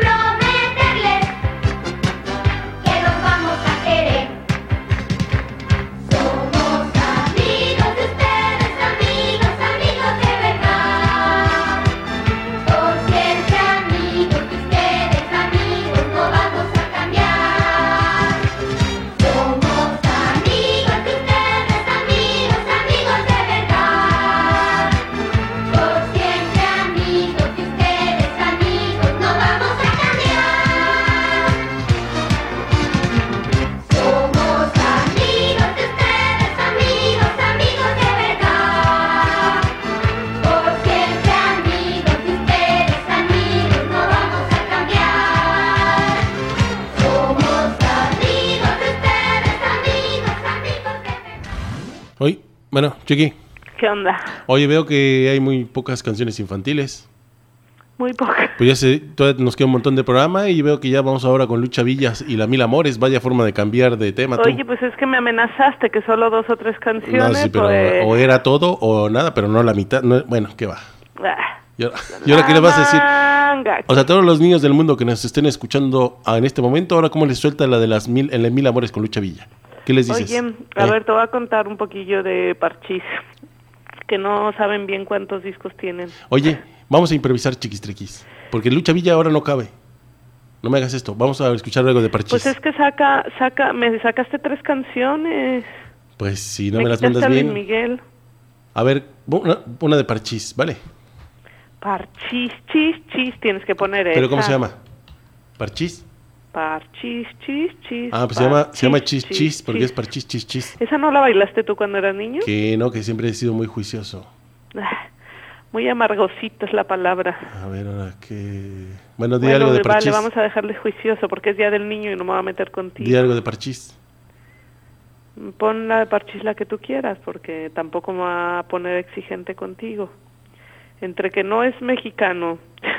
B: Bueno, Chiqui.
C: ¿Qué onda?
B: Oye, veo que hay muy pocas canciones infantiles.
C: Muy pocas.
B: Pues ya sé, todavía nos queda un montón de programa y veo que ya vamos ahora con Lucha Villas y La Mil Amores. Vaya forma de cambiar de tema.
C: Oye,
B: tú.
C: pues es que me amenazaste que solo 2 o 3 canciones.
B: No, sí, pero
C: pues...
B: o era todo o nada, pero no la mitad. No, bueno, ¿qué va?
C: Ah,
B: ¿Y ahora qué le vas a decir?
C: manga.
B: O sea, todos los niños del mundo que nos estén escuchando en este momento, ahora cómo les suelta la de las Mil Amores con Lucha Villa. ¿Qué les dices?
C: Oye, a ver, te voy a contar un poquillo de Parchís, que no saben bien cuántos discos tienen.
B: Oye, vamos a improvisar Chiquistrequis, porque Lucha Villa ahora no cabe. No me hagas esto, vamos a escuchar algo de Parchís.
C: Pues es que me sacaste 3 canciones.
B: Pues si no me las
C: quitaste
B: mandas
C: a Luis
B: bien.
C: Miguel.
B: A ver, una de Parchís, ¿vale?
C: Parchís, chis, tienes que poner
B: ¿Pero cómo
C: esa.
B: se llama? ¿Parchís?
C: Parchís, chis.
B: Ah, pues se llama Chis, porque es Parchís, chis.
C: ¿Esa no la bailaste tú cuando eras niño?
B: Que no, que siempre he sido muy juicioso.
C: Muy amargosita es la palabra.
B: A ver, ahora que... Bueno, di algo de Parchís.
C: Vale, vamos a dejarle juicioso porque es Día del Niño y no me voy a meter contigo.
B: Di algo de Parchís.
C: Pon la de Parchís la que tú quieras porque tampoco me va a poner exigente contigo. Entre que no es mexicano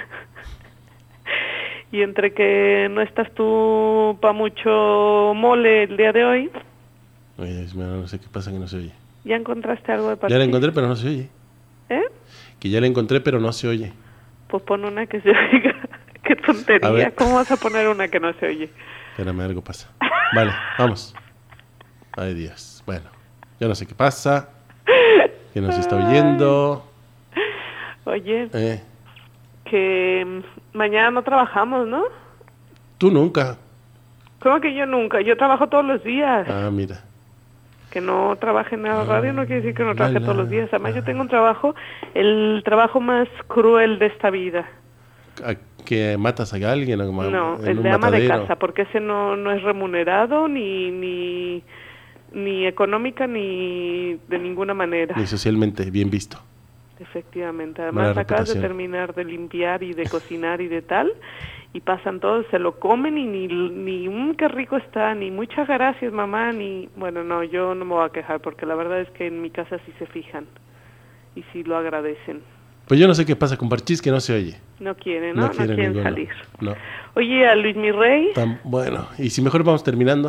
C: y entre que no estás tú pa' mucho mole el día de hoy.
B: Oye, no sé qué pasa que no se oye.
C: ¿Ya encontraste algo de Parchís?
B: Ya la encontré, pero no se oye.
C: ¿Eh?
B: Que ya la encontré, pero no se oye.
C: Pues pon una que se oiga. Qué tontería. ¿Cómo vas a poner una que no se oye?
B: Espérame, algo pasa. Vale, vamos. Ay, Dios. Bueno, yo no sé qué pasa. Que nos está oyendo.
C: Oye, que mañana no trabajamos, ¿no?
B: Tú nunca.
C: ¿Cómo que yo nunca? Yo trabajo todos los días.
B: Ah, mira.
C: Que no trabaje en la radio no quiere decir que no trabaje todos los días. Además, yo tengo un trabajo, el trabajo más cruel de esta vida.
B: ¿Que matas a alguien?
C: No, el de ama de casa, porque ese no es remunerado ni económica ni de ninguna manera.
B: Ni socialmente bien visto.
C: Efectivamente, además acabas de terminar de limpiar y de cocinar y de tal, y pasan todos, se lo comen y ni qué rico está, ni muchas gracias mamá, ni, bueno, no, yo no me voy a quejar porque la verdad es que en mi casa sí se fijan y sí lo agradecen.
B: Pues yo no sé qué pasa con Parchís, que no se oye.
C: No quieren, ¿no? No quieren
B: ninguno.
C: salir.
B: No.
C: Oye, a Luis Mirrey.
B: Bueno, y si mejor vamos terminando.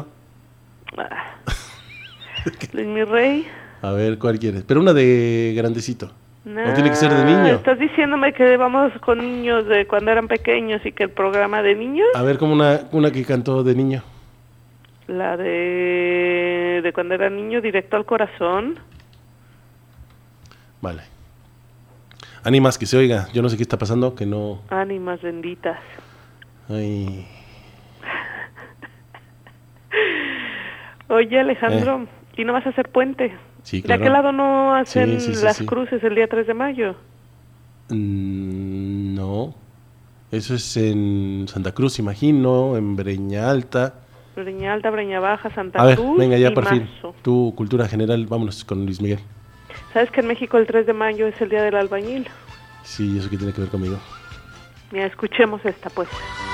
C: Luis Mirrey.
B: A ver, ¿cuál quieres? Pero una de grandecito. ¿O tiene que ser de niño?
C: ¿Estás diciéndome que vamos con niños de cuando eran pequeños y que el programa de niños?
B: A ver, como una que cantó de niño.
C: La de cuando era niño, Directo al Corazón.
B: Vale. Ánimas, que se oiga. Yo no sé qué está pasando, que no...
C: Ánimas benditas.
B: Ay.
C: Oye, Alejandro, ¿y no vas a hacer puente?
B: Sí, claro.
C: ¿De aquel lado no hacen las
B: sí.
C: cruces el día 3 de mayo?
B: No. Eso es en Santa Cruz, imagino, en Breña Alta.
C: Breña Alta, Breña Baja, Santa
B: Cruz.
C: Cruz.
B: Venga, ya
C: y
B: por fin.
C: Mazo.
B: Tu cultura general, vámonos con Luis Miguel.
C: ¿Sabes que en México el 3 de mayo es el día del albañil?
B: Sí, ¿eso qué tiene que ver conmigo?
C: Mira, escuchemos esta, pues.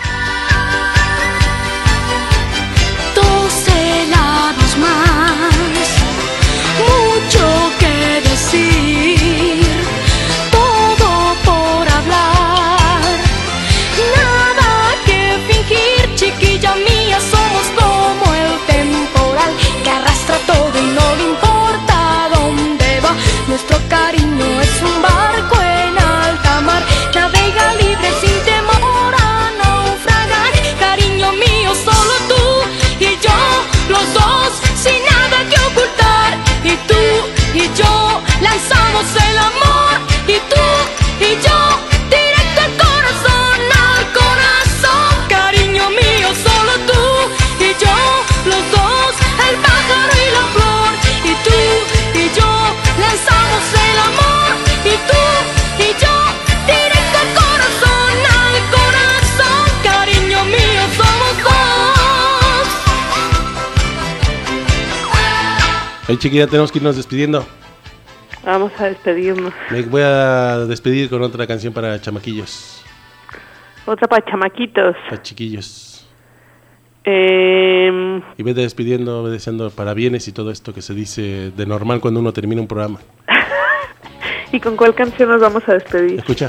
D: 2 helados más, mucho que decir, todo por hablar, nada que fingir, chiquilla mía, somos como el temporal que arrastra todo y no le importa dónde va. Nuestro cariño es un barco en alta mar, navega libre sin temor a naufragar. Cariño mío, solo tú y yo, los dos sin nada que ocultar. Y tú y yo lanzamos el amor, y tú y yo directo al corazón, al corazón. Cariño mío, solo tú y yo, los dos, el pájaro y la flor. Y tú y yo lanzamos el amor, y tú y yo directo al corazón, cariño mío, somos dos.
B: Ay, chiquilla, tenemos que irnos despidiendo.
C: Vamos a despedirnos.
B: Me voy a despedir con otra canción para chamaquillos.
C: Otra para chamaquitos.
B: Para chiquillos. Y vete despidiendo, deseando parabienes y todo esto que se dice de normal cuando uno termina un programa.
C: ¿Y con cuál canción nos vamos a despedir?
B: Escucha.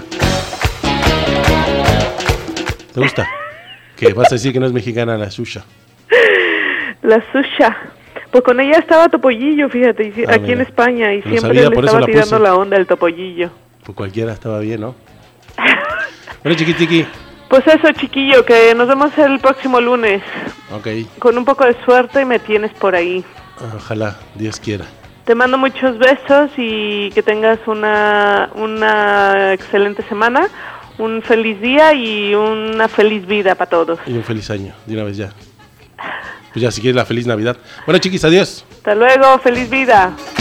B: ¿Te gusta? Que vas a decir que no es mexicana la Xuxa.
C: La Xuxa. Pues con ella estaba Topollillo, fíjate, aquí
B: mira.
C: en España, y
B: No
C: siempre
B: sabía,
C: le
B: por eso
C: estaba
B: la
C: tirando
B: puse.
C: la onda el Topollillo.
B: Pues cualquiera estaba bien, ¿no? Bueno, chiqui.
C: Pues eso, chiquillo, que nos vemos el próximo lunes.
B: Ok.
C: Con un poco de suerte me tienes por ahí.
B: Ojalá, Dios quiera.
C: Te mando muchos besos y que tengas una excelente semana, un feliz día y una feliz vida para todos.
B: Y un feliz año, de una vez ya. Pues ya, si quieres la feliz Navidad. Bueno, chiquis, adiós.
C: Hasta luego, feliz vida.